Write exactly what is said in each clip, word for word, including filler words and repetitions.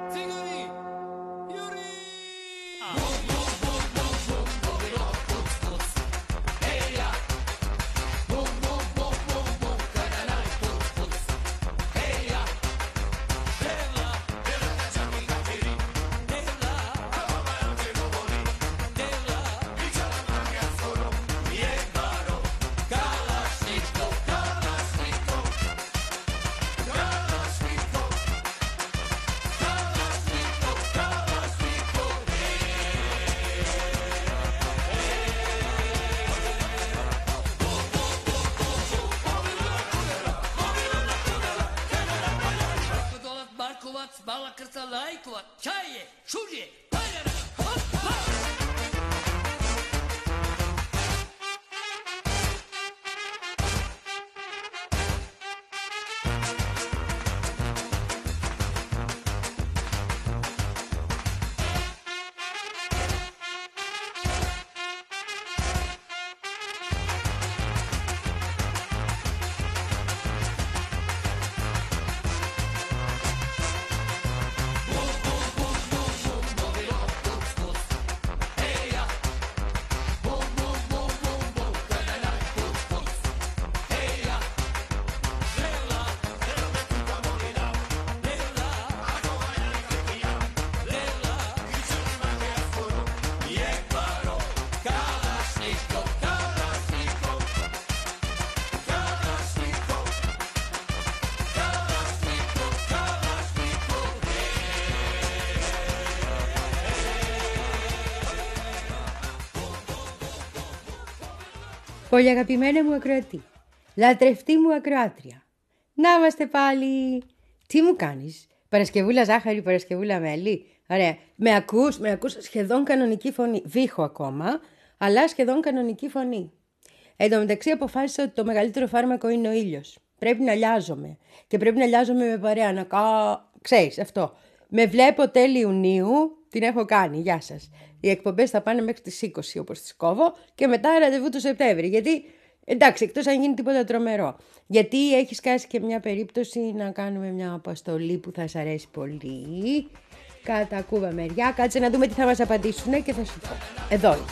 Bala krca lajkova, čaje, šužje, paljara, hop, hop! Πολύ αγαπημένα μου ακροατή, λατρευτή μου ακροάτρια. Να είμαστε πάλι. Τι μου κάνεις, Παρασκευούλα ζάχαρη, Παρασκευούλα μέλι. Ωραία, με ακούς, με ακούς σχεδόν κανονική φωνή. Βήχω ακόμα, αλλά σχεδόν κανονική φωνή. Εν τω μεταξύ αποφάσισα ότι το μεγαλύτερο φάρμακο είναι ο ήλιος. Πρέπει να λιάζομαι και πρέπει να λιάζομαι με παρέα, να κα... Ξέρεις αυτό. Με βλέπω τέλη Ιουνίου, την έχω κάνει, γεια σας. Οι εκπομπές θα πάνε μέχρι τις είκοσι όπως τις κόβω και μετά ραντεβού το Σεπτέμβρη. Γιατί, εντάξει, εκτός αν γίνει τίποτα τρομερό. Γιατί έχει σκάσει και μια περίπτωση να κάνουμε μια αποστολή που θα σας αρέσει πολύ. Κατά Κούβα μεριά, κάτσε να δούμε τι θα μας απαντήσουν και θα σου πω. Εδώ είναι.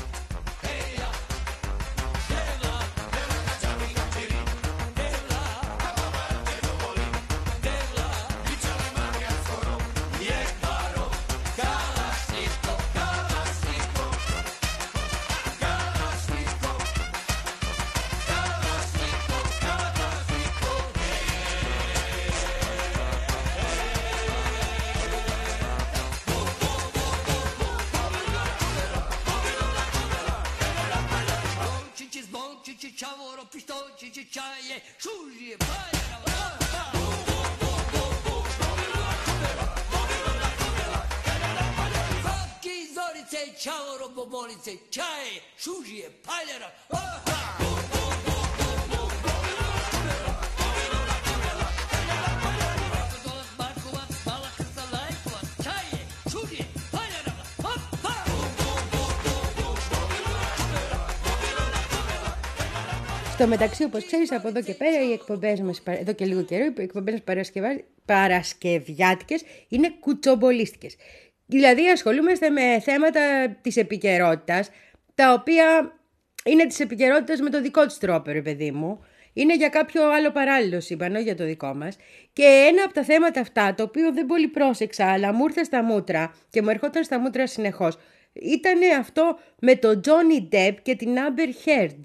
Στο μεταξύ, όπως ξέρεις, από εδώ και πέρα οι εκπομπές μας, εδώ και λίγο καιρό, οι εκπομπές μας παρασκευιάτικες είναι κουτσομπολίστικες. Δηλαδή ασχολούμαστε με θέματα της επικαιρότητας, τα οποία είναι της επικαιρότητας με το δικό της τρόπο, ρε παιδί μου. Είναι για κάποιο άλλο παράλληλο σύμπαν, όχι για το δικό μας. Και ένα από τα θέματα αυτά, το οποίο δεν πολύ πρόσεξα, αλλά μου ήρθε στα μούτρα και μου ερχόταν στα μούτρα συνεχώς, ήταν αυτό με τον Johnny Depp και την Amber Heard.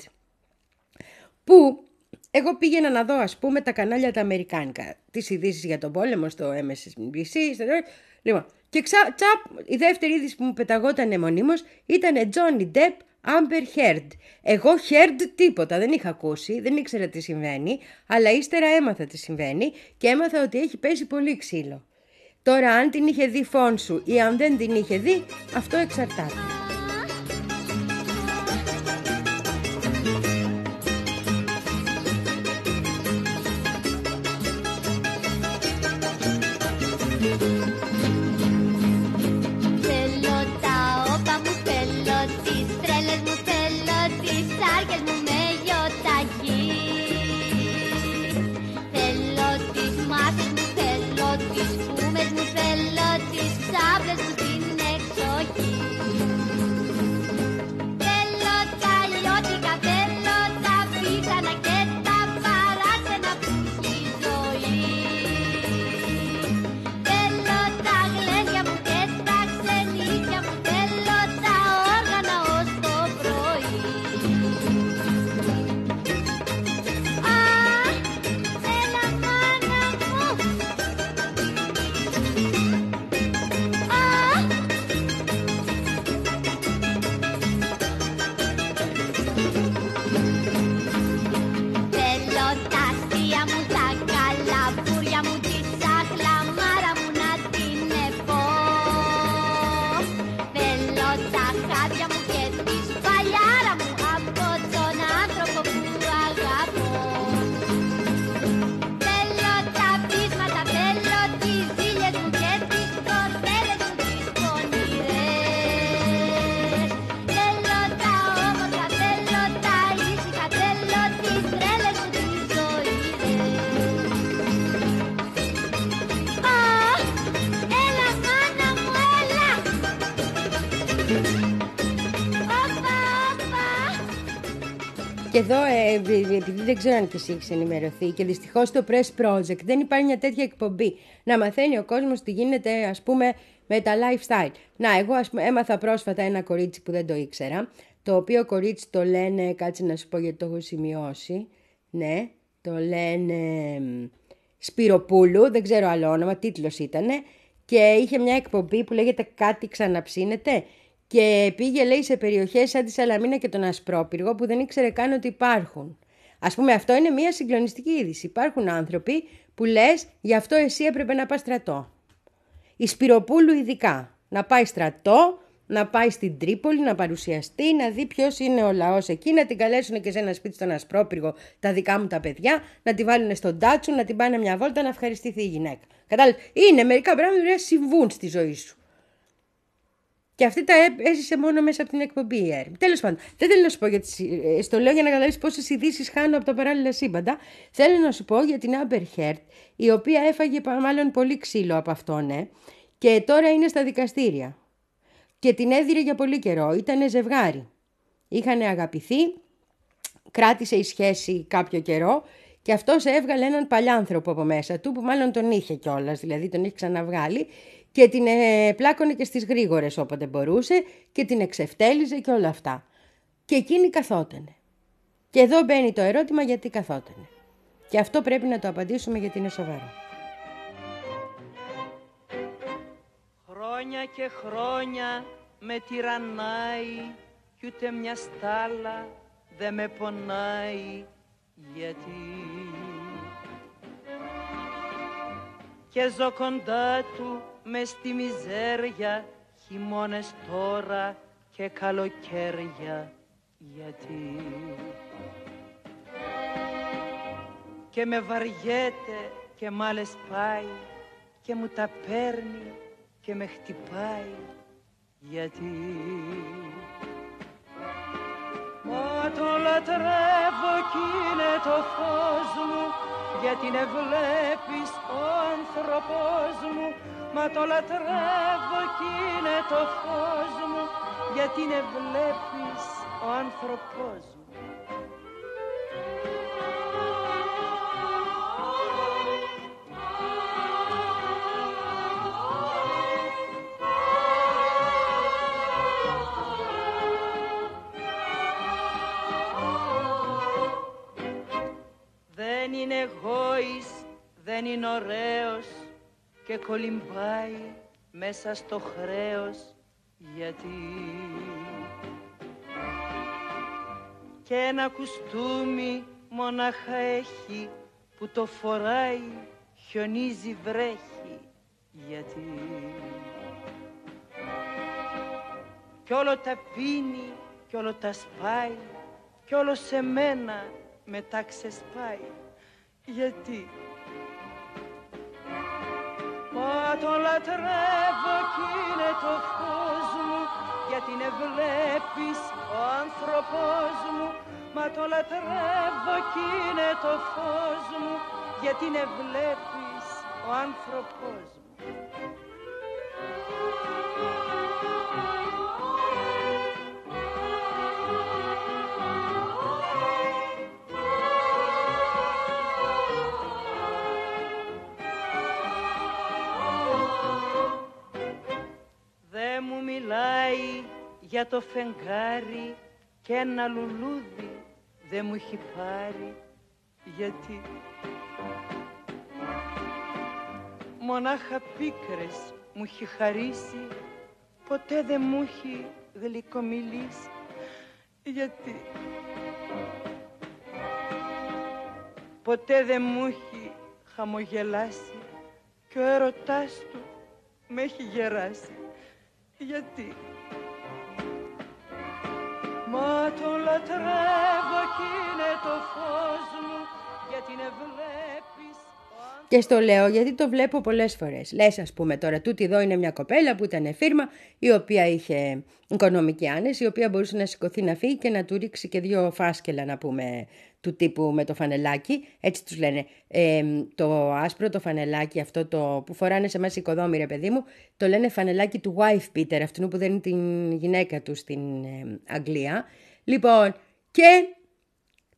Που εγώ πήγαινα να δω, ας πούμε, τα κανάλια τα αμερικάνικα, τις ειδήσεις για τον πόλεμο στο εμ ες εν μπι σι, στο... Λοιπόν, και ξα... τσαπ, η δεύτερη είδηση που μου πεταγόταν μονίμως ήταν Johnny Depp, Amber Heard. Εγώ Heard τίποτα, δεν είχα ακούσει, δεν ήξερα τι συμβαίνει, αλλά ύστερα έμαθα τι συμβαίνει και έμαθα ότι έχει πέσει πολύ ξύλο. Τώρα αν την είχε δει φόνσου ή αν δεν την είχε δει, αυτό εξαρτάται. Θέλω τις μάσες μου, θέλω τις φούμες μου, θέλω Και εδώ, ε, επειδή δεν ξέρω αν και εσύ έχεις ενημερωθεί, και δυστυχώς στο Press Project δεν υπάρχει μια τέτοια εκπομπή. Να μαθαίνει ο κόσμος τι γίνεται, ας πούμε, με τα lifestyle. Να, εγώ ας πούμε, έμαθα πρόσφατα ένα κορίτσι που δεν το ήξερα, το οποίο κορίτσι το λένε, κάτσε να σου πω γιατί το έχω σημειώσει, ναι, το λένε Σπυροπούλου, δεν ξέρω άλλο όνομα, τίτλος ήτανε, και είχε μια εκπομπή που λέγεται «Κάτι ξαναψύνεται». Και πήγε, λέει, σε περιοχές σαν τη Σαλαμίνα και τον Ασπρόπυργο που δεν ήξερε καν ότι υπάρχουν. Ας πούμε, αυτό είναι μια συγκλονιστική είδηση. Υπάρχουν άνθρωποι που λες, γι' αυτό εσύ έπρεπε να πας στρατό. Η Σπυροπούλου ειδικά. Να πάει στρατό, να πάει στην Τρίπολη, να παρουσιαστεί, να δει ποιος είναι ο λαός εκεί, να την καλέσουν και σε ένα σπίτι στον Ασπρόπυργο τα δικά μου τα παιδιά, να τη βάλουν στον τάτσο, να την πάνε μια βόλτα, να ευχαριστηθεί η γυναίκα. Κατάλαβες, είναι μερικά πράγματα που συμβούν στη ζωή σου. Και αυτή τα έζησε μόνο μέσα από την εκπομπή η Έρμη. Τέλος πάντων, δεν θέλω να σου πω για τις, στο λέω για να καταλάβεις πόσες ειδήσεις χάνω από τα παράλληλα σύμπαντα. Θέλω να σου πω για την Amber Heard, η οποία έφαγε μάλλον πολύ ξύλο από αυτόν, ναι, και τώρα είναι στα δικαστήρια. Και την έδιρε για πολύ καιρό. Ήτανε ζευγάρι. Είχανε αγαπηθεί, κράτησε η σχέση κάποιο καιρό και αυτός έβγαλε έναν παλιάνθρωπο από μέσα του, που μάλλον τον είχε κιόλας, δηλαδή τον είχε ξαναβγάλει. Και την ε, πλάκωνε και στις γρήγορες όποτε μπορούσε και την εξευτέλιζε και όλα αυτά. Και εκείνη καθότανε. Και εδώ μπαίνει το ερώτημα γιατί καθότανε. Και αυτό πρέπει να το απαντήσουμε γιατί είναι σοβαρό. Χρόνια και χρόνια με τυραννάει κι ούτε μια στάλα δεν με πονάει γιατί και ζω κοντά του μες στη μιζέρια χειμώνες τώρα και καλοκαίρια γιατί και με βαριέται και μ' άλλες πάει και μου τα παίρνει και με χτυπάει γιατί μα το λατρεύω κι είναι το φως μου γιατί με βλέπεις ο άνθρωπος μου μα το λατρεύω κι είναι το φως μου γιατί με βλέπεις ο άνθρωπος μου. Δεν είναι γόης, δεν είναι ωραίος και κολυμπάει μέσα στο χρέος γιατί και ένα κουστούμι μονάχα έχει που το φοράει χιονίζει βρέχει γιατί κι όλο τα πίνει κι όλο τα σπάει κι όλο σε μένα μετά ξεσπάει γιατί μα το λατρεύω κι είναι το φως μου γιατί με βλέπεις ο άνθρωπος μου μα το λατρεύω κι είναι το φως μου γιατί με βλέπεις ο άνθρωπος μου. Μου μιλάει για το φεγγάρι και ένα λουλούδι δεν μου έχει πάρει γιατί μονάχα πίκρες μου έχει χαρίσει ποτέ δεν μου έχει γλυκομιλήσει γιατί ποτέ δεν μου έχει χαμογελάσει και ο έρωτάς του με έχει γεράσει γιατί μα το λατρεύω κι είναι το φως μου γιατί με βλέπεις. Και στο λέω γιατί το βλέπω πολλές φορές. Λες ας πούμε τώρα τούτη εδώ είναι μια κοπέλα που ήταν φίρμα η οποία είχε οικονομική άνεση, η οποία μπορούσε να σηκωθεί να φύγει και να του ρίξει και δύο φάσκελα να πούμε του τύπου με το φανελάκι, έτσι τους λένε, ε, το άσπρο το φανελάκι αυτό το που φοράνε σε μέσα οικοδόμη ρε παιδί μου, το λένε φανελάκι του wife beater, αυτού που δίνει την γυναίκα του στην ε, Αγγλία. Λοιπόν, και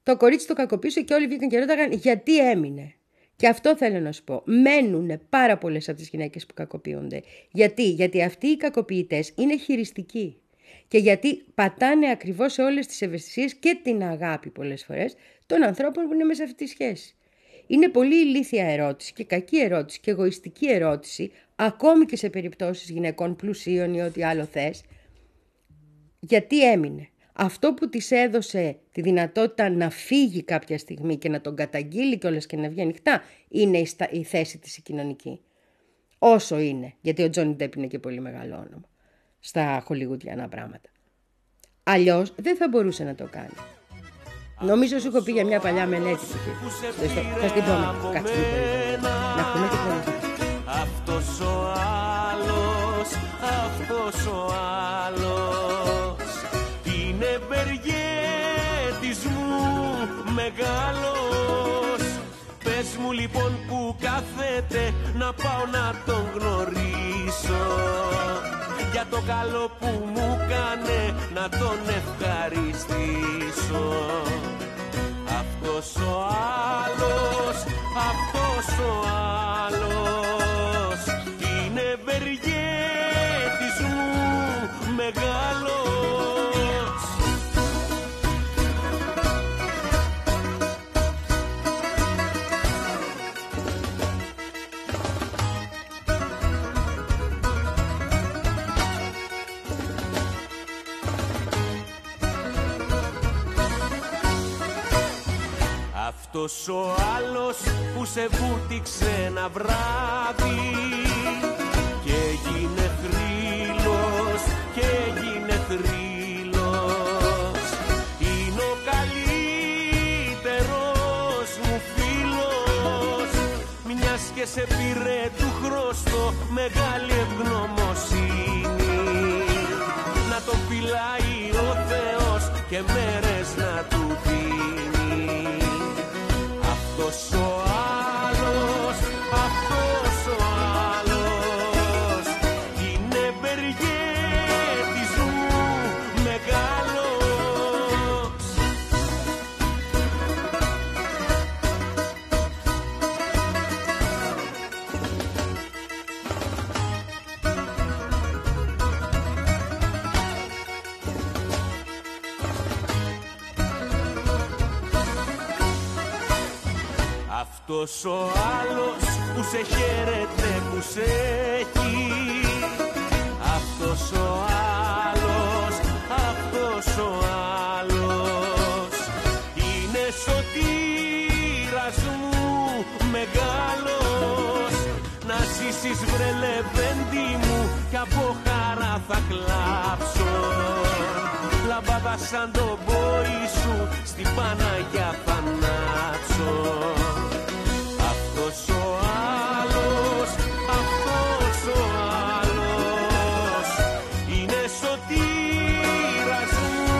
Το κορίτσι το κακοποίησε και όλοι βγήκαν και ρώταγαν γιατί έμεινε. Και αυτό θέλω να σου πω. Μένουν πάρα πολλές από τις γυναίκες που κακοποιούνται. Γιατί? Γιατί αυτοί οι κακοποιητές είναι χειριστικοί. Και γιατί πατάνε ακριβώς σε όλες τις ευαισθησίες και την αγάπη πολλές φορές των ανθρώπων που είναι μέσα σε αυτή τη σχέση. Είναι πολύ ηλίθια ερώτηση και κακή ερώτηση και εγωιστική ερώτηση, ακόμη και σε περιπτώσεις γυναικών πλουσίων ή ό,τι άλλο θες. Γιατί έμεινε? Αυτό που της έδωσε τη δυνατότητα να φύγει κάποια στιγμή και να τον καταγγείλει κιόλας και να βγει ανοιχτά είναι η, στα... η θέση της η κοινωνική. Όσο είναι, γιατί ο Τζόνι Ντεπ είναι και πολύ μεγάλο όνομα στα χολιγουδιανά πράγματα. Αλλιώς δεν θα μπορούσε να το κάνει. Νομίζω σου έχω πει για μια παλιά μελέτη που είχε. Θα στην πω, κάτσε λίγο. Να πούμε και πολύ. Αυτός ο άλλος, αυτός ο άλλος είναι βεργέτης μου μεγάλος. Πες μου λοιπόν που κάθεται να πάω να τον γνωρίσω, για το καλό που μου κάνε να τον ευχαριστήσω. Αυτός ο άλλος, αυτός ο άλλος είναι βεργέτης μου μεγάλος. Αυτός ο άλλος που σε βούτυξε ένα βράδυ και έγινε θρύλος, και έγινε θρύλος, είναι ο καλύτερος μου φίλος, μιας και σε πήρε του χρωστό μεγάλη ευγνωμοσύνη, να το φυλάει ο Θεός και μέρες να του δίνει. Αυτός ο άλλος, αυτός ο άλλος είναι βεργέτης μου μεγάλος. Αυτός ο άλλος που σε χαίρεται, που σε έχει. Αυτός ο άλλος, αυτός ο άλλος είναι σωτήρας μου μεγάλος. Να ζήσεις βρε λεβέντη μου κι από χαρά θα κλάψω. Λαμπάδα σαν το μπόι σου στην Παναγιά θα ανάψω. Αυτός ο άλλος, αυτός ο άλλος είναι σωτήρας μου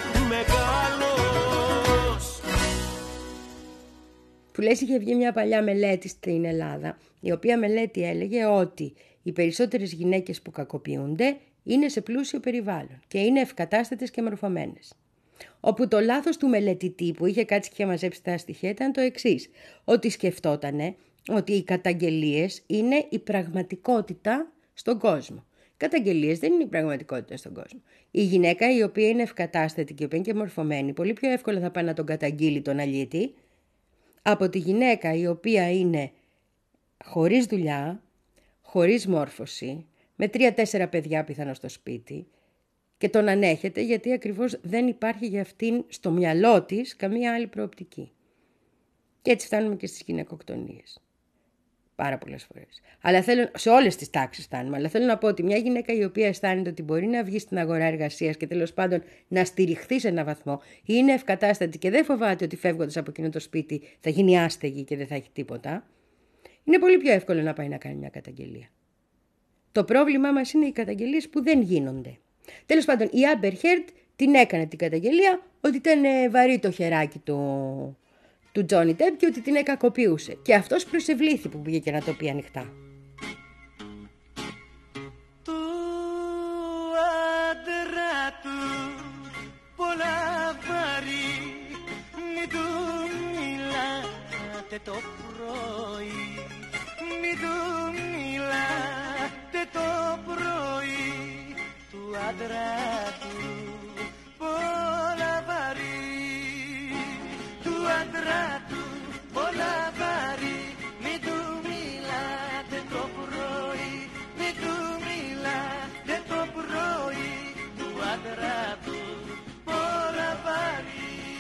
μεγάλος. Που λες είχε βγει μια παλιά μελέτη στην Ελλάδα, η οποία μελέτη έλεγε ότι οι περισσότερες γυναίκες που κακοποιούνται είναι σε πλούσιο περιβάλλον και είναι ευκατάστατες και μορφωμένες. Όπου το λάθος του μελετητή που είχε κάτσει και είχε μαζέψει τα στοιχεία ήταν το εξής, ότι σκεφτότανε ότι οι καταγγελίες είναι η πραγματικότητα στον κόσμο. Οι καταγγελίες δεν είναι η πραγματικότητα στον κόσμο. Η γυναίκα η οποία είναι ευκατάστατη και η οποία είναι και μορφωμένη, πολύ πιο εύκολα θα πάει να τον καταγγείλει τον αλήτη, από τη γυναίκα η οποία είναι χωρίς δουλειά, χωρίς μόρφωση, με τρία-τέσσερα παιδιά πιθανώς στο σπίτι και τον ανέχεται γιατί ακριβώς δεν υπάρχει για αυτήν στο μυαλό της καμία άλλη προοπτική. Και έτσι φτάνουμε και στις γυναικοκτονίες. Πάρα πολλές φορές. Αλλά θέλω, σε όλες τις τάξεις φτάνουμε. Αλλά θέλω να πω ότι μια γυναίκα η οποία αισθάνεται ότι μπορεί να βγει στην αγορά εργασίας και τέλος πάντων να στηριχθεί σε έναν βαθμό, είναι ευκατάστατη και δεν φοβάται ότι φεύγοντας από εκείνο το σπίτι θα γίνει άστεγη και δεν θα έχει τίποτα, είναι πολύ πιο εύκολο να πάει να κάνει μια καταγγελία. Το πρόβλημά μας είναι οι καταγγελίες που δεν γίνονται. Τέλος πάντων, η Amber Heard την έκανε την καταγγελία ότι ήταν βαρύ το χεράκι του, του Johnny Depp και ότι την κακοποιούσε. Και αυτός προσευλήθη που πήγε και να το πει ανοιχτά. Του άντρα του πολλά βαρύ, μην του μιλάτε το πρωί, μην του μιλάτε το πρωί, του άντρα του πολλά βαρύ, του άντρα του πολλά βαρύ, μην του μιλάτε το πρωί, μην του μιλάτε το πρωί, του άντρα του πολλά βαρύ.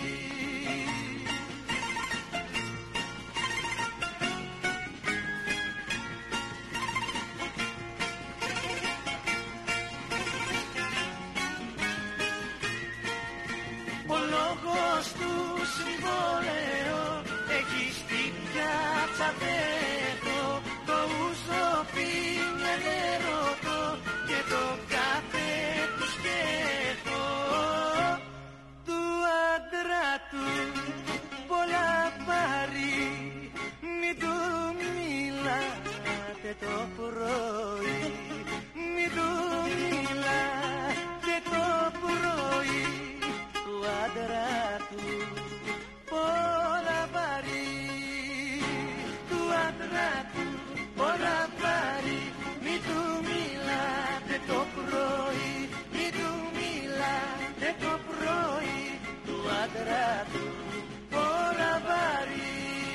Ο λόγος του συμβολέου έχει στην πιάτσα πέτω, το ούζο πίνε νερότο και το καφέ του σκέφτο, του άντρα του πολλά βαρύ, μην του μιλάτε το πρωί, μην του μιλάτε το πρωί, του άντρα του πολλά βαρύ, του άντρα του πολλά βαρύ, μην του μιλάτε το πρωί, μην του μιλάτε το πρωί, του άντρα του πολλά βαρύ.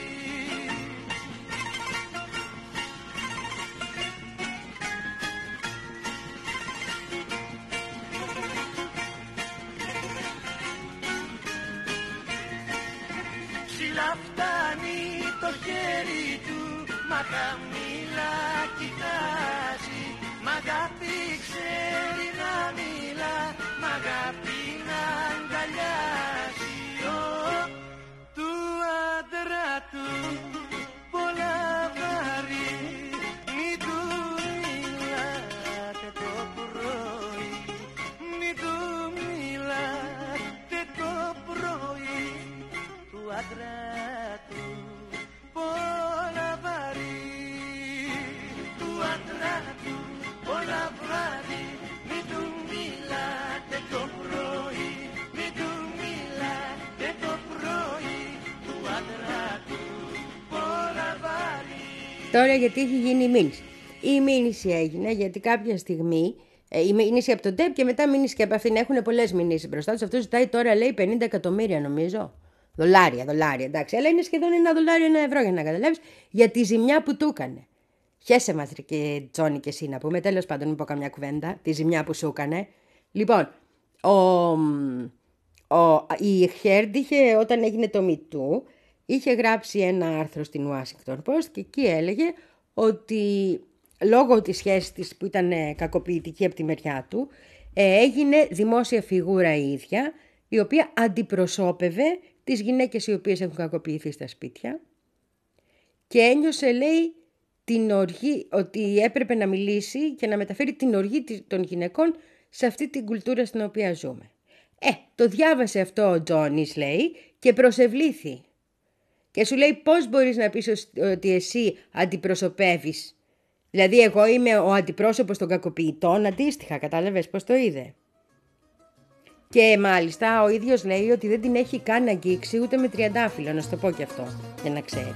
Ψηλά φτάνει το χέρι του, μα χαμηλά κοιτάζει, μ' αγάπη ξέρει να μιλά, μ' αγάπη να αγκαλιάζει. Ω, του άντρα του πολλά βαρύ, μην του μιλάτε το πρωί, μην του μιλάτε το πρωί, του άντρα του πολλά βαρύ, του άντρα του πολλά βαρύ, μην του μιλάτε το πρωί, μην του μιλάτε το πρωί, του άντρα του πολλά βαρύ. Τώρα γιατί έχει γίνει η μήνυση. Η μήνυση έγινε γιατί κάποια στιγμή, ε, η μήνυση από τον ΤΕΠ και μετά μήνυση και από αυτήν, έχουν πολλές μηνύσεις μπροστά τους. Αυτό ζητάει τώρα, λέει, πενήντα εκατομμύρια νομίζω. Δολάρια, δολάρια, εντάξει, αλλά είναι σχεδόν ένα δολάριο, ένα ευρώ για να καταλάβεις, για τη ζημιά που του έκανε. Χέσε μας ρε και Τζόνι και εσύ να πούμε, τέλος πάντων μην πω καμιά κουβέντα, τη ζημιά που σου έκανε. Λοιπόν, ο, ο, η Χέρντ είχε, όταν έγινε το Me Too, είχε γράψει ένα άρθρο στην Washington Post και εκεί έλεγε ότι λόγω της σχέσης της που ήταν κακοποιητική από τη μεριά του, έγινε δημόσια φιγούρα η ίδια, η οποία αντιπροσώπευε τις γυναίκες οι οποίες έχουν κακοποιηθεί στα σπίτια και ένιωσε, λέει, την οργή, ότι έπρεπε να μιλήσει και να μεταφέρει την οργή των γυναικών σε αυτή την κουλτούρα στην οποία ζούμε. Ε, το διάβασε αυτό ο Τζόνις, λέει, και προσευλήθη. Και σου λέει πώς μπορείς να πεις ότι εσύ αντιπροσωπεύεις. Δηλαδή εγώ είμαι ο αντιπρόσωπος των κακοποιητών, αντίστοιχα, κατάλαβες πώς το είδε. Και μάλιστα ο ίδιος λέει ότι δεν την έχει καν αγγίξει ούτε με τριαντάφυλλο, να σου το πω και αυτό, για να ξέρεις.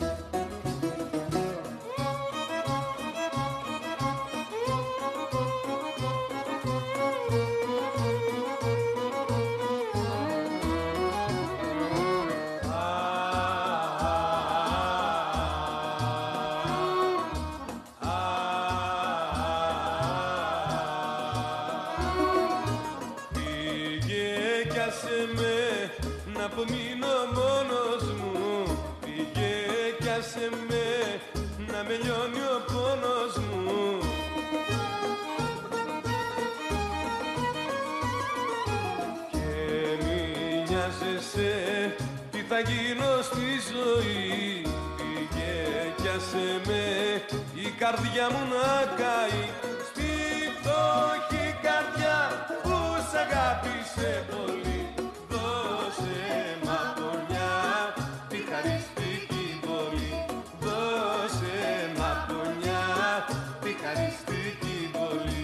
Η καρδιά μου να καεί στη φτωχή καρδιά που σ' αγάπησε πολύ. Δώσε μ' απονιά τη χαριστική πόλη. Δώσε μ' απονιά τη χαριστική πόλη.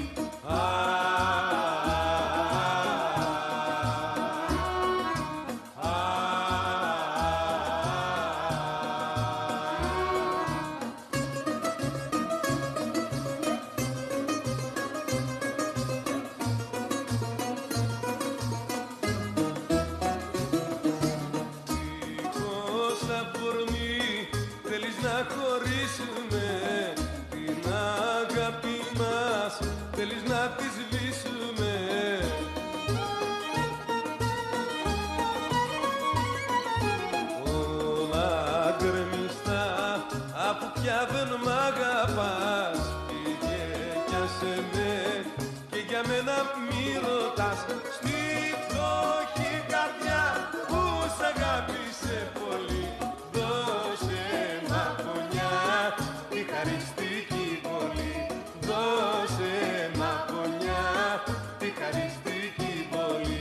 δώσε με και για μένα μη ρωτάς. Στη φτωχή καρδιά που σ' αγάπησε πολύ, δώσε μαχωνιά τη χαριστική πόλη. Δώσε μαχωνιά τη χαριστική πόλη.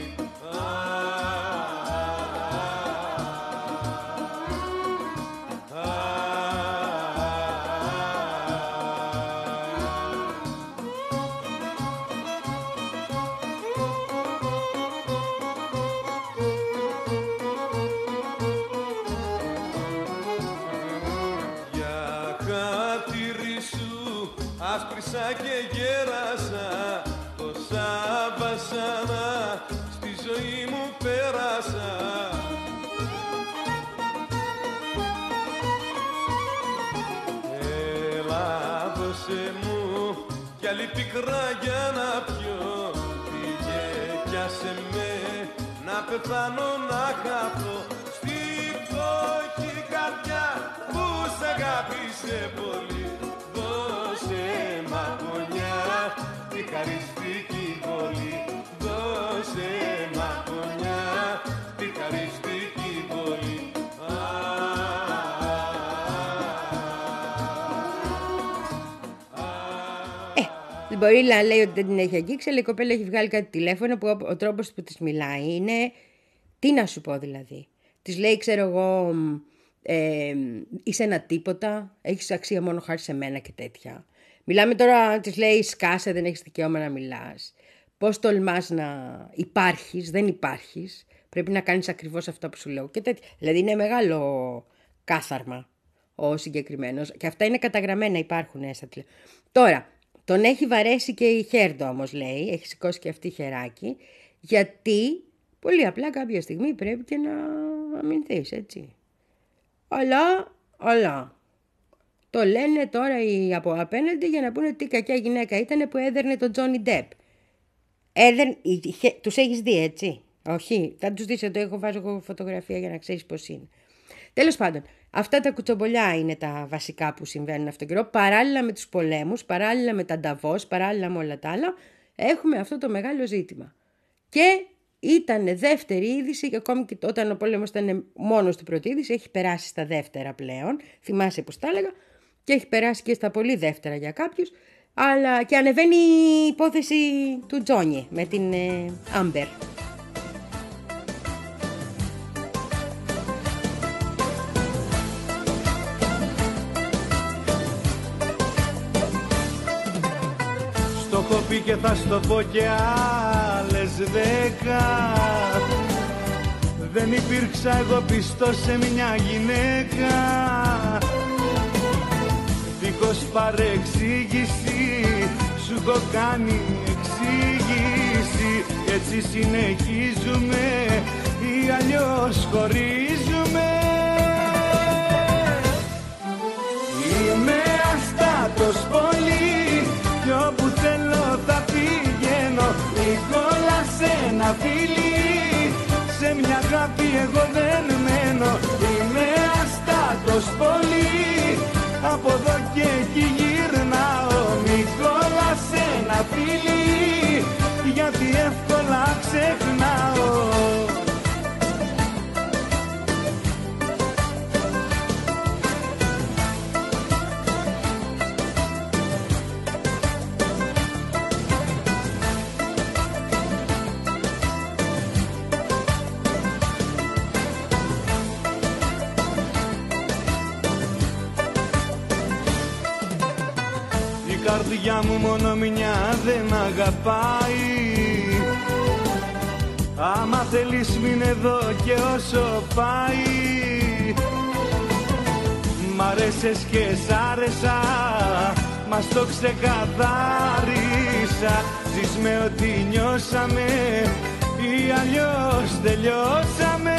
Άσπρισα και γέρασα, τόσα βασάνα στη ζωή μου πέρασα. Έλα δώσε μου κι άλλη πικρά για να πιω, πήγε πιάσε με να πεθάνω να χαθώ. Στη φτωχή καρδιά που σ' αγάπησε πολύ, δώσε μαχωνιά τη χαριστική πόλη. Δώσε μαχωνιά τη χαριστική πόλη. Ε, μπορεί να λέει ότι δεν την έχει αγγίξει, αλλά η κοπέλα έχει βγάλει κάτι τηλέφωνο που ο τρόπος που της μιλάει είναι, τι να σου πω δηλαδή. Της λέει, ξέρω εγώ, ε, είσαι ένα τίποτα, έχεις αξία μόνο χάρη σε μένα και τέτοια. Μιλάμε τώρα, της λέει, σκάσε, δεν έχεις δικαίωμα να μιλάς. Πώς τολμάς να υπάρχεις, δεν υπάρχεις. Πρέπει να κάνεις ακριβώς αυτό που σου λέω και τέτοια. Δηλαδή είναι μεγάλο κάθαρμα ο συγκεκριμένος. Και αυτά είναι καταγραμμένα, υπάρχουν στα τηλέφωνα. Τώρα, τον έχει βαρέσει και η Χέρντο όμως λέει, έχει σηκώσει και αυτή χεράκι, γιατί πολύ απλά κάποια στιγμή πρέπει και να αμυνθείς, έτσι. Αλλά, αλλά, το λένε τώρα οι από απέναντι για να πούνε τι κακιά γυναίκα ήταν που έδερνε τον Τζόνι Ντεπ. Έδερ, τους έχεις δει, έτσι. Όχι, θα τους δεις εδώ, έχω βάζω εγώ φωτογραφία για να ξέρεις πώς είναι. Τέλος πάντων, αυτά τα κουτσομπολιά είναι τα βασικά που συμβαίνουν αυτόν τον καιρό. Παράλληλα με τους πολέμους, παράλληλα με τα Νταβός, παράλληλα με όλα τα άλλα, έχουμε αυτό το μεγάλο ζήτημα. Και ήταν δεύτερη είδηση, και ακόμη και όταν ο πόλεμος ήταν μόνος του πρώτη είδηση, έχει περάσει στα δεύτερα πλέον. Θυμάσαι που τα έλεγα, και έχει περάσει και στα πολύ δεύτερα για κάποιους. Αλλά και ανεβαίνει η υπόθεση του Τζόνι με την ε, Άμπερ. Στο έχω πει και θα στο πω και άλλες δέκα. Δεν υπήρξα εγώ πιστός σε μια γυναίκα. Δίχως παρεξήγηση σου έχω κάνει εξήγηση. Έτσι συνεχίζουμε ή αλλιώς χωρίζουμε. Είμαι αστάτος πολύ κι όπου θέλω θα πηγαίνω. Νικόλα σε ένα φιλί, σε μια αγάπη εγώ δεν μένω. Είμαι αστάτος πολύ, από εδώ και εκεί γυρνάω. Νικόλα σε ένα φιλί, γιατί εύκολα ξεχνάω. Η καρδιά μου μόνο μια δεν αγαπάει. Άμα θέλεις μείνε εδώ και όσο πάει. Μ' αρέσες και σ' άρεσα, μας το ξεκαθάρισα. Ζεις με ό,τι νιώσαμε ή αλλιώς τελειώσαμε.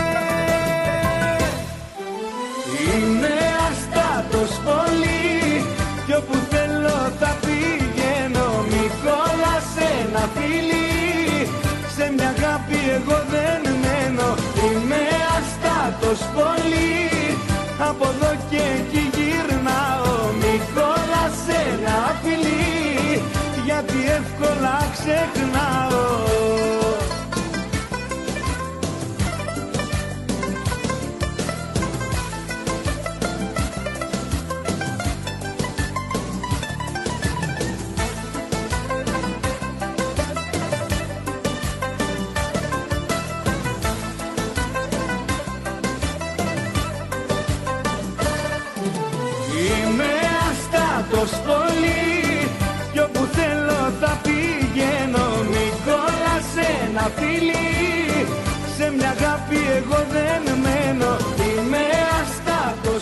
Είμαι αστάτος πολύ κι όπου θέλω θα πηγαίνω. Νικόλα σε ένα φιλί, σε μια αγάπη εγώ δεν μένω. Είμαι αστάτος πολύ, από εδώ και εκεί γυρνάω. Νικόλα σε ένα φιλί, ότι εύκολα ξεχνάω. Είμαι αστάτος πολύ κι όπου θέλω θα πηγαίνω. Μη κόλλασε ένα φίλι, σε μια αγάπη εγώ δεν μένω. Είμαι αστάτος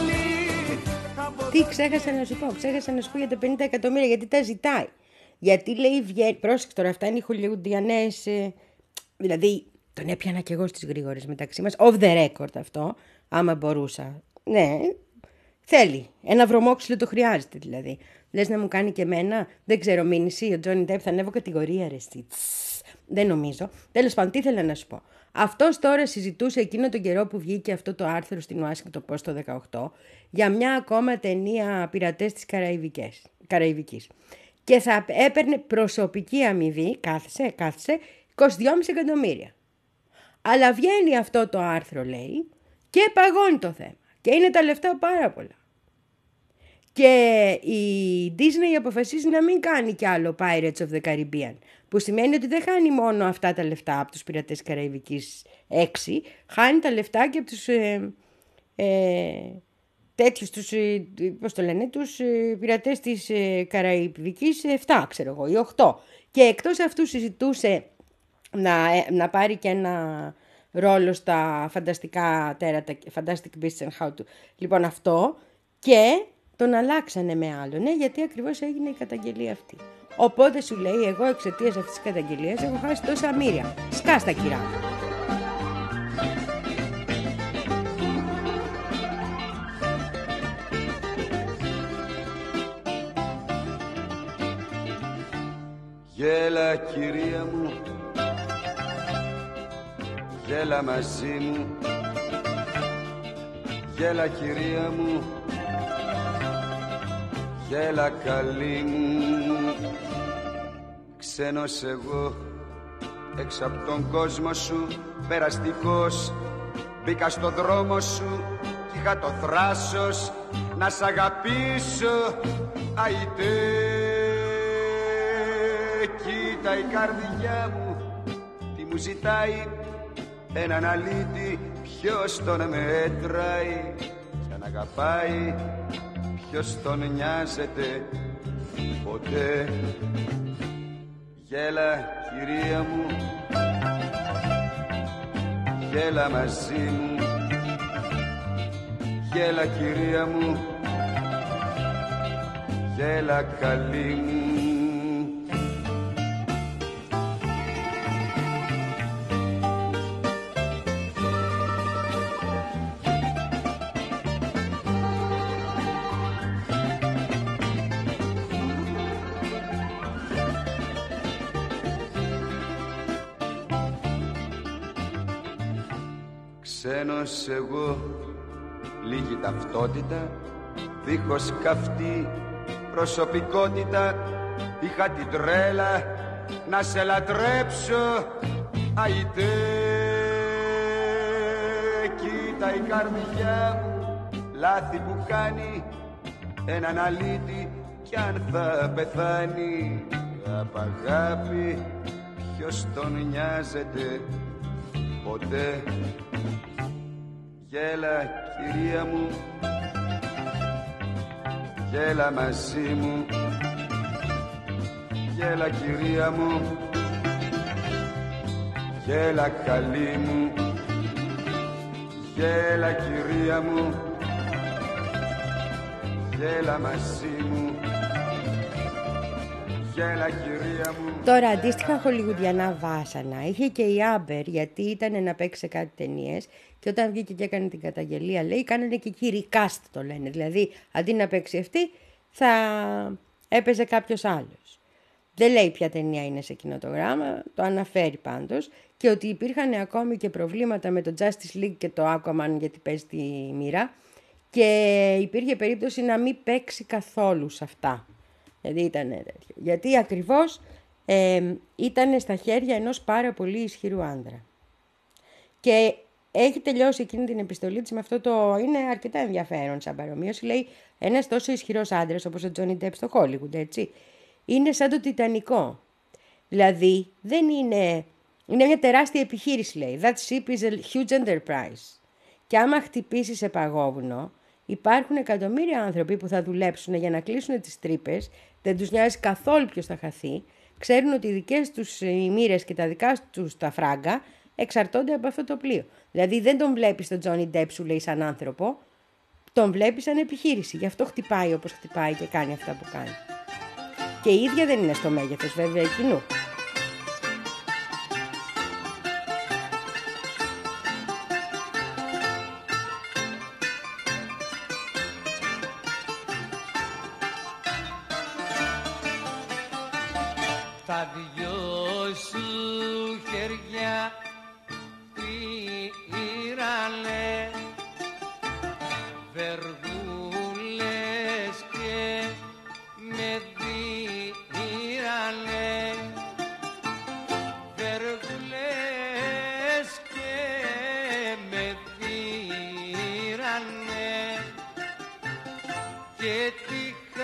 πολύ. Τι ξέχασα να σου πω, ξέχασα να σου πω για τα πενήντα εκατομμύρια, γιατί τα ζητάει. Γιατί λέει βγαίνει, πρόσεξε τώρα, αυτά είναι χολιγουντιανές, ε, δηλαδή τον έπιανα κι εγώ στις γρήγορες μεταξύ μας, off the record αυτό, άμα μπορούσα. Ναι, θέλει. Ένα βρωμόξυλο το χρειάζεται δηλαδή. Λες να μου κάνει και εμένα, δεν ξέρω, μήνυση, ο Τζόνι Ντεπ θα ανέβω κατηγορία ρε εσύ. Δεν νομίζω. Τέλος πάντων, τι ήθελα να σου πω. Αυτός τώρα συζητούσε εκείνο τον καιρό που βγήκε αυτό το άρθρο στην Washington Post το δεκαοκτώ για μια ακόμα ταινία πειρατές της Καραϊβικής. Και θα έπαιρνε προσωπική αμοιβή, κάθισε, κάθισε, είκοσι δυόμισι εκατομμύρια. Αλλά βγαίνει αυτό το άρθρο, λέει, και παγώνει το θέμα. Και είναι τα λεφτά πάρα πολλά. Και η Disney αποφασίζει να μην κάνει κι άλλο Pirates of the Caribbean, που σημαίνει ότι δεν χάνει μόνο αυτά τα λεφτά από τους πειρατές της Καραϊβικής έξι, χάνει τα λεφτά και από τους ε, ε, τέτοιους, τους, ε, πώς το λένε, τους ε, πειρατές της ε, Καραϊβικής επτά, ξέρω εγώ, ή οκτώ. Και εκτός αυτού συζητούσε να, ε, να πάρει και ένα ρόλο στα φανταστικά τέρατα, Fantastic Beasts and How to. Λοιπόν, αυτό, και τον αλλάξανε με άλλο, ναι, γιατί ακριβώς έγινε η καταγγελία αυτή. Οπότε σου λέει, εγώ εξαιτίας αυτής της καταγγελίας έχω χάσει τόσα μοίρια. Σκάστα, κυρά. Γέλα, κυρία μου, γέλα μαζί μου, γέλα, κυρία μου, γέλα, καλή μου. Ξένος εγώ, έξω από τον κόσμο σου, περαστικός, μπήκα στο δρόμο σου κι είχα το θράσος να σ' αγαπήσω. Αϊτέ, κοίτα η καρδιά μου τι μου ζητάει, έναν αλήτη ποιος τον μέτραει, κι αν αγαπάει ποιος τον νοιάζεται ποτέ. Γέλα, κυρία μου, γέλα μαζί μου, γέλα, κυρία μου, γέλα, καλή μου. Ξένος εγώ, λίγη ταυτότητα, δίχως καυτή προσωπικότητα, είχα την τρέλα να σε λατρέψω. Αϊτέ, κοίτα η καρδιά μου λάθη που κάνει, έναν αλήτη κι αν θα πεθάνει. Απ' αγάπη ποιος τον νοιάζεται ποτέ. Γέλα, κυρία μου, γέλα μαζί μου, γέλα, κυρία μου, γέλα, καλή μου, γέλα, κυρία μου, γέλα μαζί μου, γέλα, κυρία μου. Τώρα, αντίστοιχα χολιγουδιανά βάσανα είχε και η Άμπερ, γιατί ήταν να παίξει σε κάτι ταινίες και όταν βγήκε και έκανε την καταγγελία, λέει, κάνανε και εκεί recast, το λένε. Δηλαδή, αντί να παίξει αυτή, θα έπαιζε κάποιος άλλος. Δεν λέει ποια ταινία είναι σε εκείνο το γράμμα, το αναφέρει πάντως, και ότι υπήρχαν ακόμη και προβλήματα με το Justice League και το Aquaman, γιατί παίζει τη μοίρα, και υπήρχε περίπτωση να μην παίξει καθόλου σε αυτά. Δηλαδή ήταν τέτοιο. Γιατί ακριβώς ε, ήταν στα χέρια ενός πάρα πολύ ισχυρού άνδρα. Και έχει τελειώσει εκείνη την επιστολή της με αυτό το... Είναι αρκετά ενδιαφέρον σαν παρομοίωση. Λέει, ένας τόσο ισχυρός άντρας όπως ο Τζόνι Ντεπ στο Hollywood, έτσι, είναι σαν το Τιτανικό. Δηλαδή, δεν είναι... Είναι μια τεράστια επιχείρηση, λέει. That ship is a huge enterprise. Και άμα χτυπήσει σε παγόβουνο, υπάρχουν εκατομμύρια άνθρωποι που θα δουλέψουν για να κλείσουν τις τρύπες, δεν τους νοιάζει καθόλου ποιος θα χαθεί, ξέρουν ότι οι δικές τους οι μοίρες και τα δικά τους τα φράγκα εξαρτώνται από αυτό το πλοίο. Δηλαδή δεν τον βλέπεις τον Τζόνι Ντεπ, σου λέει, σαν άνθρωπο, τον βλέπεις σαν επιχείρηση. Γι' αυτό χτυπάει όπως χτυπάει και κάνει αυτά που κάνει. Και η ίδια δεν είναι στο μέγεθος βέβαια εκείνου. Τα δυο σου χέρια πήρανε βεργούλες και με δίρανε, βεργούλες και με δίρανε και τη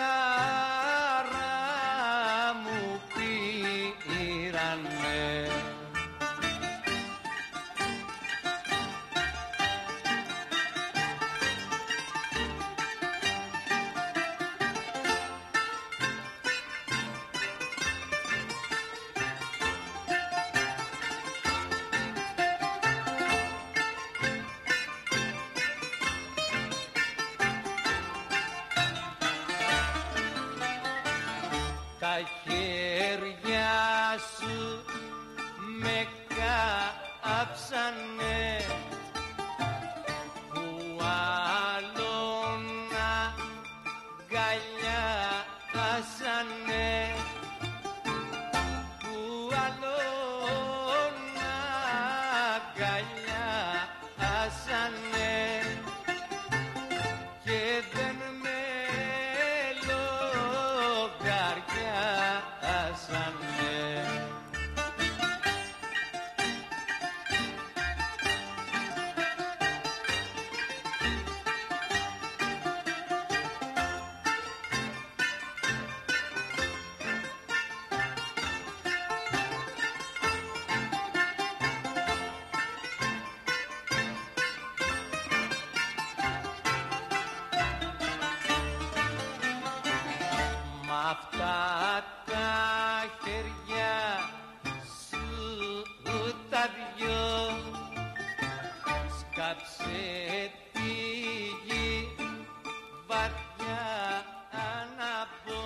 χαρά μου πήρανε. Τα χέρια σου με κάψανε που άλλον αγκαλιάσανε, που άλλον αγκαλιάσανε και δεν με λογαριάσανε. Μ' αυτά τα χέρια σου τα δυο σκάψε τη γη βαθιά να πω.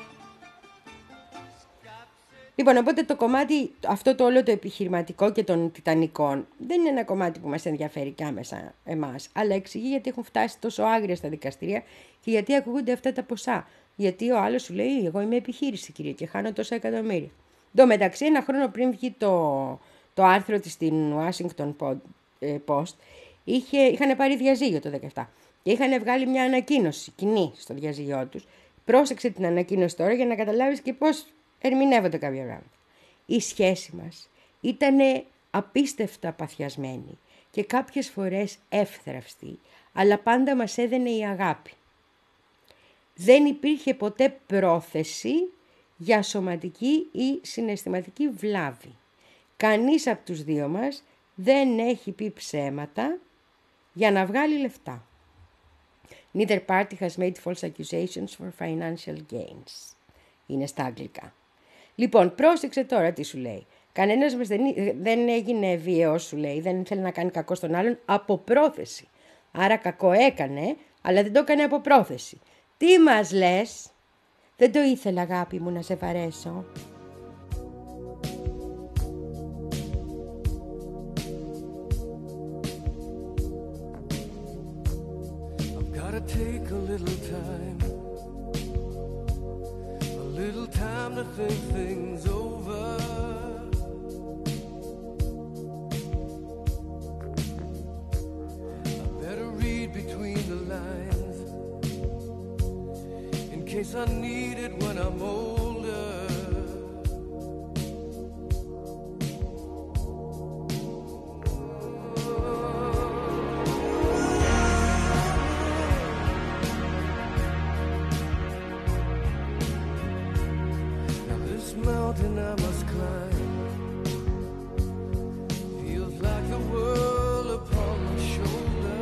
Λοιπόν, οπότε το κομμάτι, αυτό το όλο το επιχειρηματικό και των τιτανικών, δεν είναι ένα κομμάτι που μας ενδιαφέρει κι άμεσα εμάς, αλλά εξηγεί γιατί έχουν φτάσει τόσο άγρια στα δικαστήρια και γιατί ακούγονται αυτά τα ποσά. Γιατί ο άλλος σου λέει, εγώ είμαι επιχείρηση, κύριε, και χάνω τόσα εκατομμύρια. Εν μεταξύ, ένα χρόνο πριν βγει το, το άρθρο της στην Washington Post, είχε, είχαν πάρει διαζύγιο το δεκαεπτά και είχαν βγάλει μια ανακοίνωση κοινή στο διαζύγιό τους. Πρόσεξε την ανακοίνωση τώρα για να καταλάβεις και πώς ερμηνεύονται κάποια πράγματα. Η σχέση μας ήταν απίστευτα παθιασμένη και κάποιες φορές εύθραυστη, αλλά πάντα μας έδαινε η αγάπη. Δεν υπήρχε ποτέ πρόθεση για σωματική ή συναισθηματική βλάβη. Κανείς από τους δύο μας δεν έχει πει ψέματα για να βγάλει λεφτά. Neither party has made false accusations for financial gains. Είναι στα αγγλικά. Λοιπόν, πρόσεξε τώρα τι σου λέει. Κανένας μας δεν, δεν έγινε βίαιος, σου λέει, δεν ήθελε να κάνει κακό στον άλλον από πρόθεση. Άρα κακό έκανε, αλλά δεν το έκανε από πρόθεση. Τι μας λες? Δεν το ήθελα, αγάπη μου, να σε βαρέσω. I've gotta take a little time, a little time to think things over. I better read between the lines in case I need it when I'm older. Now this mountain I must climb feels like the world upon my shoulder.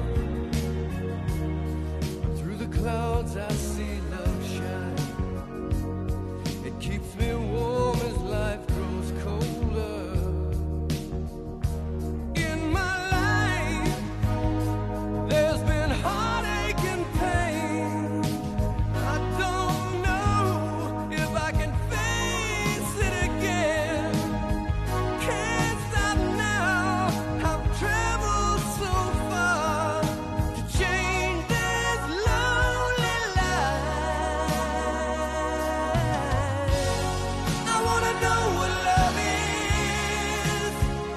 Through the clouds I see love shine. It keeps me warm as life grows colder. In my life there's been heartache and pain. I don't know if I can face it again. Can't stop now. I've traveled so far to change this lonely life. I wanna know what love is.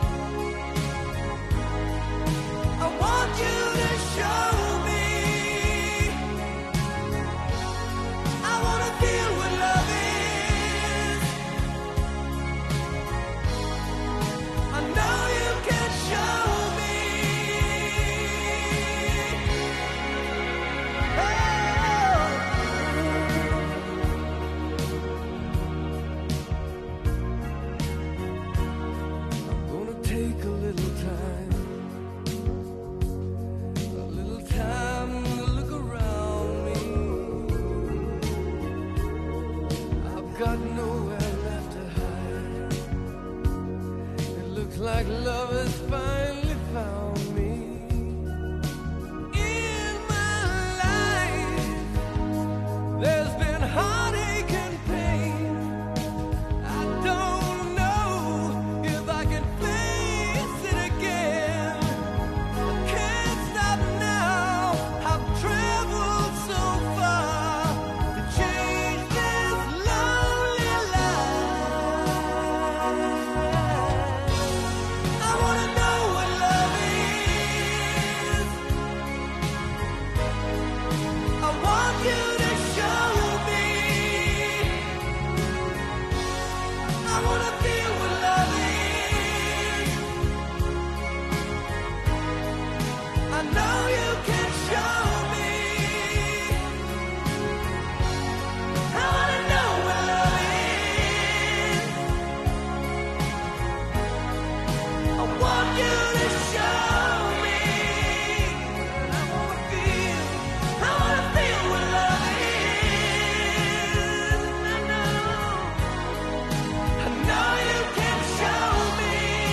I want you to show me. I wanna feel what love is. I know you can show me. Oh. I'm gonna take a little time, a little time to look around me. I've got nowhere left to hide. It looks like love has finally found me. In my life, there's been heartache and pain. I don't know if I can face it again. I can't stop now. I've traveled so far to change this lonely life. I wanna know what love is. I want you to show me. I wanna feel what love is. I know you can show me. I wanna know what love is. I want you to show me. I wanna feel, I wanna feel what love is. I know, I know you can show me.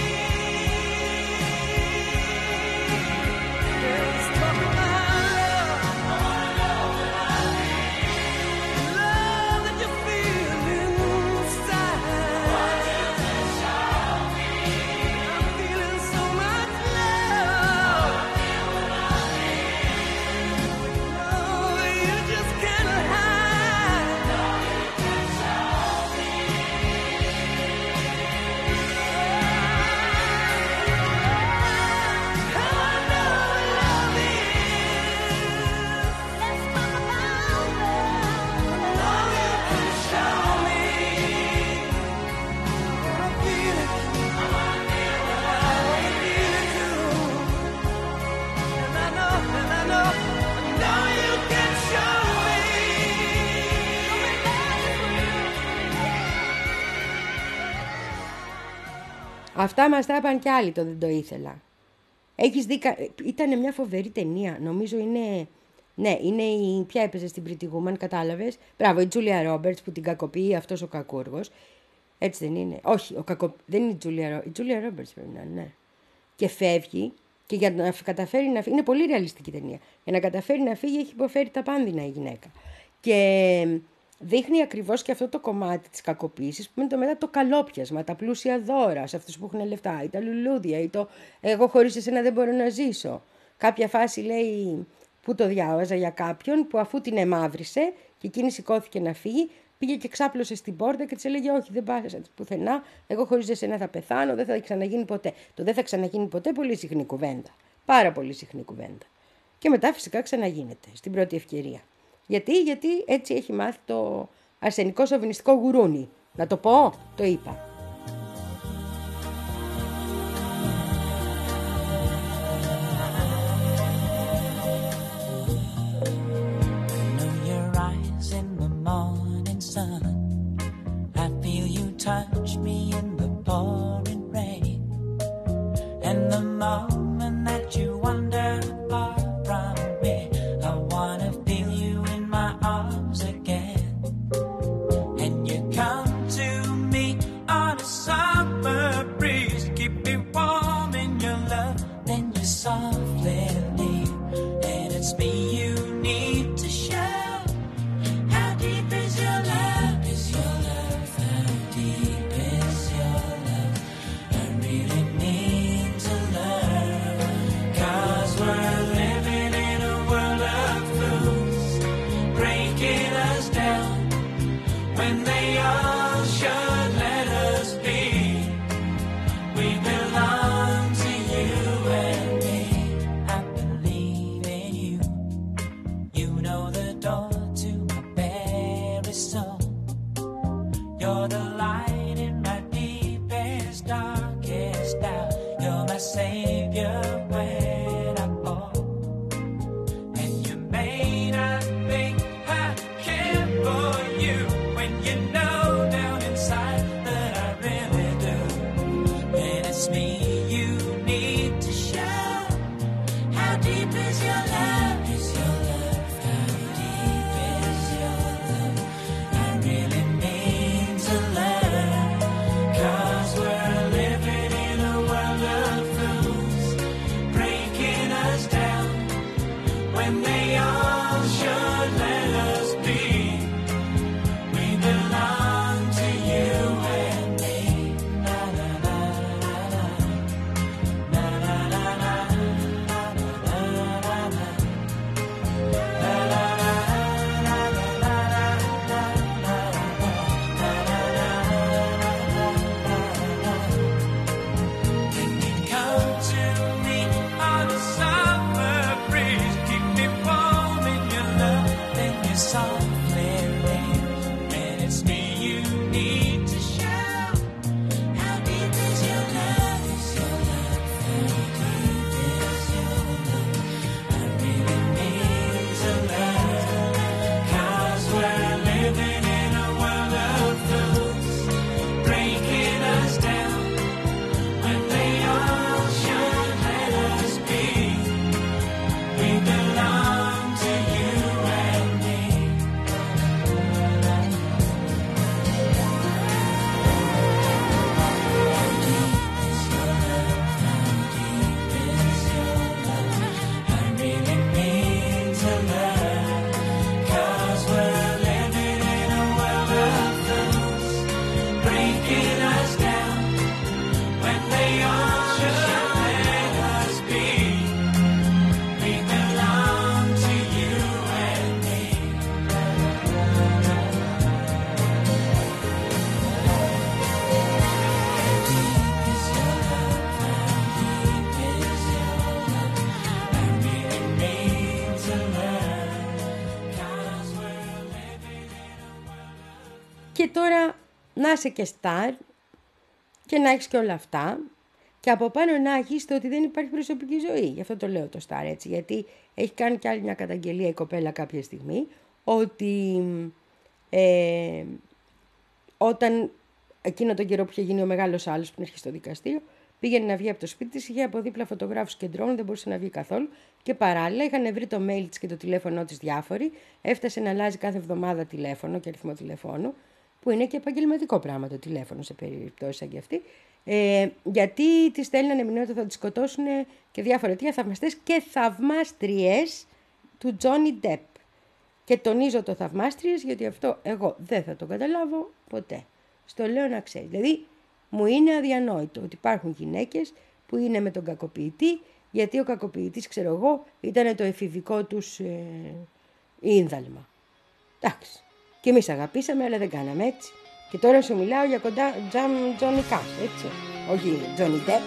Let's talk about love. I wanna know what love is. Love that you feel inside. I want you to show me. I'm feeling so much love. Oh, you just can't hide. I wanna know what love is. Let's talk about love. I know you can show me. I feel it. I wanna feel it. I wanna feel it too. And I know, and I know, I know you can show me. Αυτά μας τα είπαν κι άλλοι, το δεν το ήθελα. Έχεις δει, κα- ήταν μια φοβερή ταινία, νομίζω είναι, ναι, είναι η, ποια έπαιζε στην Pretty Woman, κατάλαβες. Μπράβο, η Julia Roberts που την κακοποιεί αυτός ο κακούργος. Έτσι δεν είναι, όχι, ο κακο... δεν είναι η Julia Roberts, η Julia Roberts πρέπει να είναι, ναι. Και φεύγει και για να καταφέρει να φύγει, είναι πολύ ρεαλιστική ταινία, για να καταφέρει να φύγει έχει υποφέρει τα πάνδυνα η γυναίκα. Και δείχνει ακριβώς και αυτό το κομμάτι της κακοποίησης που είναι το μετά το καλόπιασμα, τα πλούσια δώρα σε αυτούς που έχουν λεφτά, ή τα λουλούδια, ή το εγώ χωρίς εσένα δεν μπορώ να ζήσω. Κάποια φάση λέει που το διάβαζα για κάποιον που αφού την εμαύρισε και εκείνη σηκώθηκε να φύγει, πήγε και ξάπλωσε στην πόρτα και της έλεγε όχι δεν πας πουθενά, εγώ χωρίς εσένα θα πεθάνω, δεν θα ξαναγίνει ποτέ. Το δεν θα ξαναγίνει ποτέ πολύ συχνή κουβέντα, πάρα πολύ συχνή κουβέντα. Και μετά φυσικά ξαναγίνεται στην πρώτη ευκαιρία. Γιατί, γιατί έτσι έχει μάθει το αρσενικό σοβινιστικό γουρούνι. Να το πω, το είπα. Touch me in the pouring rain, and the moment that you wander far from me, I wanna feel you in my arms again. And you come to me on a summer breeze, keep me warm in your love, then you softly leave, and it's me you need to show. How deep is your love? Is your love? How deep is your love? I really need to learn, 'cause we're living in a world of fools, breaking us down when they all should let us be. We belong to you and me. I believe in you. You know the door to my very soul. You're the light in my deepest, darkest doubt. You're my savior when I fall. And you may not think I care for you, when you know down inside that I really do. And it's me you need to show. How deep is your love? Is your love? How deep is your love? I really need to learn, 'cause we're living in a world of fools, breaking us down when they all should let us be. We belong to you and me. Na na na na na. Na na na na. Na na na na. Na na na na na Can you come to me on a summer breeze, keep me warm in your love, then you softly leave, and it's me you need to show. How deep is your love? Is your love? How deep is your love? I really need to learn, 'cause we're living in a world of fools, breaking us down when they all should let us be. We belong to you and me. How deep is your love? How deep is your love? I really need to learn, 'cause we're living in a world of fools, breaking us down when they all should let us be. We belong to you and me. How deep is your love? How deep is your love? I really need to learn, 'cause we're living in a world of... Και τώρα να είσαι και στάρ και να έχεις και όλα αυτά και από πάνω να έχεις το ότι δεν υπάρχει προσωπική ζωή. Γι' αυτό το λέω το στάρ έτσι, γιατί έχει κάνει κι άλλη μια καταγγελία η κοπέλα κάποια στιγμή ότι ε, όταν εκείνο τον καιρό που είχε γίνει ο μεγάλος άλλος που έρχεται στο δικαστήριο, πήγαινε να βγει από το σπίτι της, είχε από δίπλα φωτογράφους και ντρόουν, δεν μπορούσε να βγει καθόλου και παράλληλα είχαν βρει το mail της και το τηλέφωνο της διάφοροι, έφτασε να αλλάζει κάθε εβδομάδα τηλέφωνο και αριθμό τηλεφώνου, που είναι και επαγγελματικό πράγμα το τηλέφωνο σε περιπτώσεις σαν και αυτή, ε, γιατί τη στέλνανε μηνύματα ότι θα τη σκοτώσουν και διάφορα τέτοια θαυμαστές και θαυμάστριες του Τζόνι Ντεπ. Και τονίζω το θαυμάστριες γιατί αυτό εγώ δεν θα το καταλάβω ποτέ. Στο λέω να ξέρει. Δηλαδή μου είναι αδιανόητο ότι υπάρχουν γυναίκες που είναι με τον κακοποιητή, γιατί ο κακοποιητής, ξέρω εγώ, ήταν το εφηβικό τους ε, ίνδαλμα. Εντάξει. Και εμείς αγαπήσαμε, αλλά δεν κάναμε έτσι. Και τώρα σου μιλάω για κοντά Τζαμ Τζόνι Κάς, έτσι. Όχι Τζόνι Ντεπ.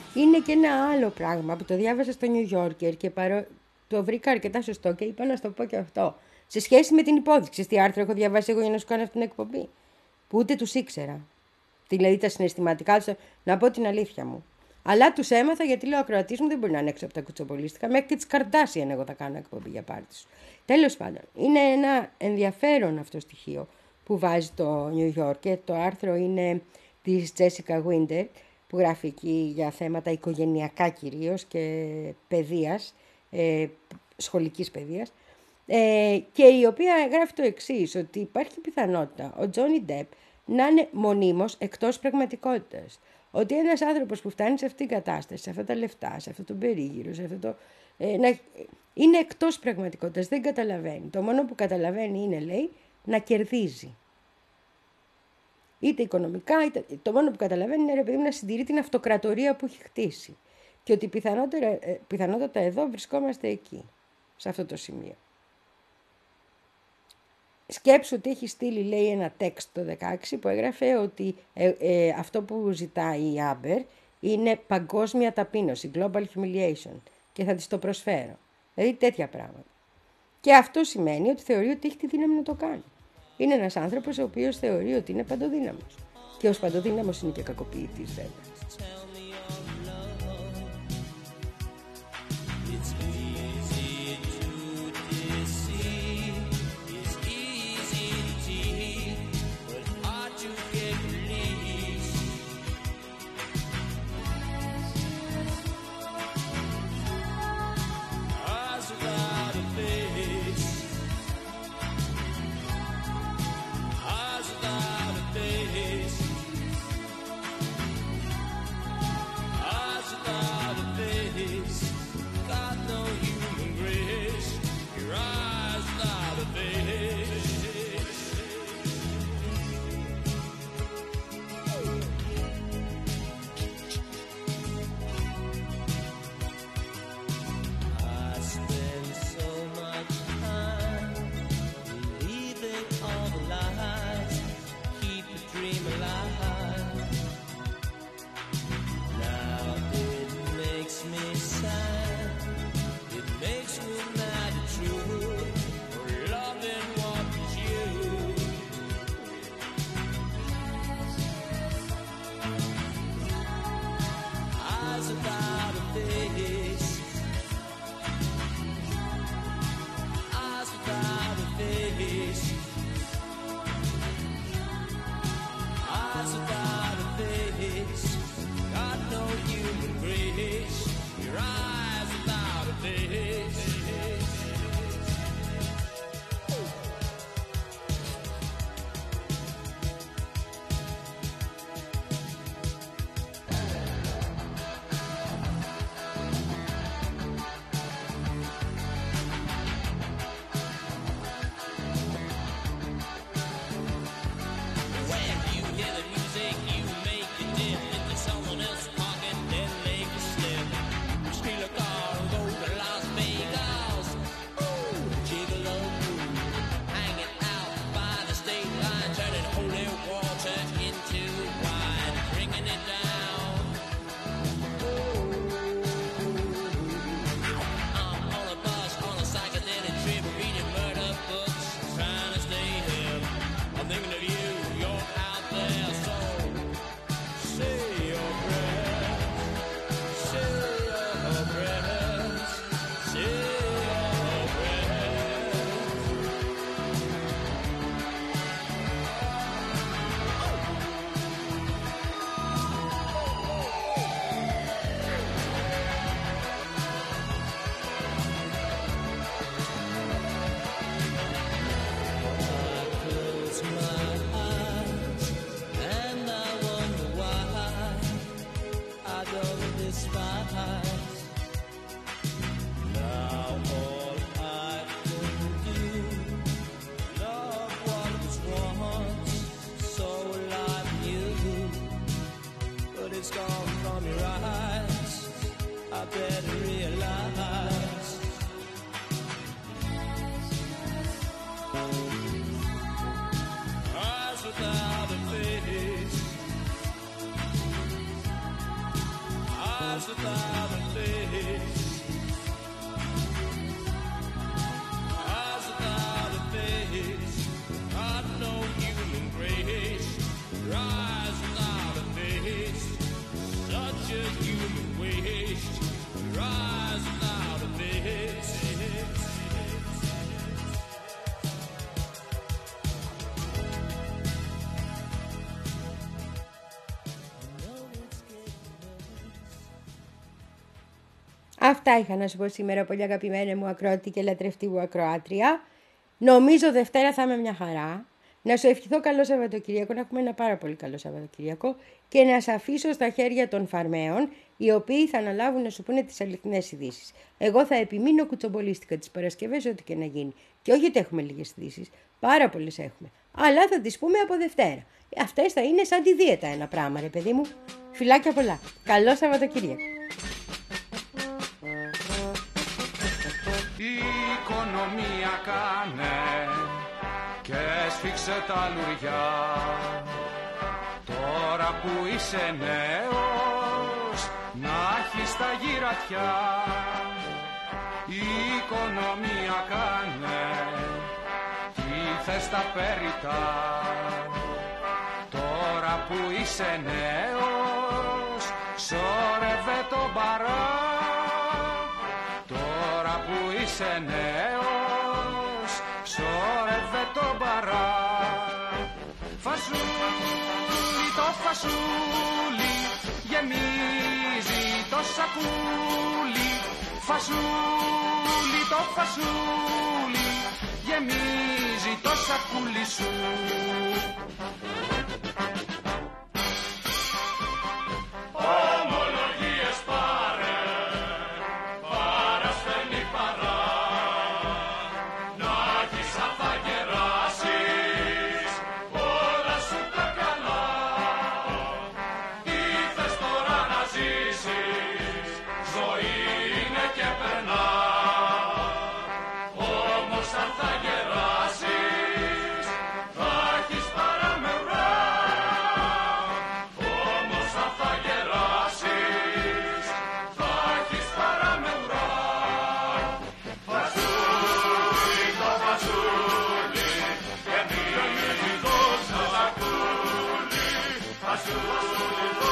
Είναι και ένα άλλο πράγμα που το διάβασα στο New Yorker και παρό... το βρήκα αρκετά σωστό και είπα να σου το πω και αυτό. Σε σχέση με την υπόδειξη, τι άρθρο έχω διαβάσει εγώ για να σου κάνω αυτή την εκπομπή. Που ούτε τους ήξερα. Δηλαδή τα συναισθηματικά του, να πω την αλήθεια μου. Αλλά τους έμαθα γιατί λέω: ο ακροατής μου δεν μπορεί να είναι έξω από τα κουτσομπολίστικα. Μέχρι και τις Καρντάσιαν εγώ θα κάνω εκπομπή για πάρτι σου. Τέλος πάντων, είναι ένα ενδιαφέρον αυτό στοιχείο που βάζει το New York και το άρθρο είναι της Jessica Winder που γράφει εκεί για θέματα οικογενειακά κυρίως και παιδείας, ε, σχολικής παιδείας, ε, και η οποία γράφει το εξής, ότι υπάρχει πιθανότητα ο Τζόνι Ντεπ να είναι μονίμως εκτός πραγματικότητας. Ότι ένας άνθρωπος που φτάνει σε αυτήν την κατάσταση, σε αυτά τα λεφτά, σε αυτό το περίγυρο, σε αυτό το, ε, να, είναι εκτός πραγματικότητας, δεν καταλαβαίνει. Το μόνο που καταλαβαίνει είναι, λέει, να κερδίζει. Είτε οικονομικά, είτε, το μόνο που καταλαβαίνει είναι, ρε παιδί μου, να συντηρεί την αυτοκρατορία που έχει χτίσει. Και ότι πιθανότατα εδώ βρισκόμαστε εκεί, σε αυτό το σημείο. Σκέψου ότι έχει στείλει, λέει, ένα text το δεκαέξι που έγραφε ότι ε, ε, αυτό που ζητάει η Άμπερ είναι παγκόσμια ταπείνωση, global humiliation, και θα της το προσφέρω. Δηλαδή τέτοια πράγματα. Και αυτό σημαίνει ότι θεωρεί ότι έχει τη δύναμη να το κάνει. Είναι ένας άνθρωπος ο οποίος θεωρεί ότι είναι παντοδύναμος. Και ως παντοδύναμος είναι και κακοποιητής, βέβαια. Steal a car and go to Las Vegas. Αυτά είχα να σου πω σήμερα, πολύ αγαπημένη μου ακροατή και λατρευτή μου ακροάτρια. Νομίζω Δευτέρα θα είμαι μια χαρά. Να σου ευχηθώ καλό Σαββατοκύριακο, να έχουμε ένα πάρα πολύ καλό Σαββατοκύριακο και να σε αφήσω στα χέρια των φαρμαίων, οι οποίοι θα αναλάβουν να σου πούνε τις αληθινές ειδήσεις. Εγώ θα επιμείνω κουτσομπολίστικα τις Παρασκευές, ό,τι και να γίνει. Και όχι ότι έχουμε λίγες ειδήσεις, πάρα πολλές έχουμε. Αλλά θα τις πούμε από Δευτέρα. Αυτές θα είναι σαν τη δίαιτα ένα πράγμα, ρε παιδί μου. Φιλάκια πολλά. Καλό Σαββατοκύριακο. Η οικονομία κάνε και σφίξε τα λουριά. Τώρα που είσαι νέος, να έχεις τα γυρατιά. Η οικονομία κάνε, τι θες τα περιτά. Τώρα που είσαι νέος, σώρευε το μπαρά. Τώρα που είσαι νέος, σώρευε το μπαρά. Φασούλι το φασούλι, γεμίζει το σακούλι. Φασούλι το φασούλι, γεμίζει το σακούλι σου. Ομολογίες πάρε, παρασφέρνει παρά. Να έχεις αν θα γεράσεις όλα σου τα καλά. Τι θες τώρα να ζήσεις, ζωή είναι και περνά. Όμως αν θα γεράσεις θα έχεις παραμερά. Όμως αν θα γεράσεις θα έχεις παραμερά. Φασούλι το φασούλι, γεμίζει το σακούλι. Φασούλι το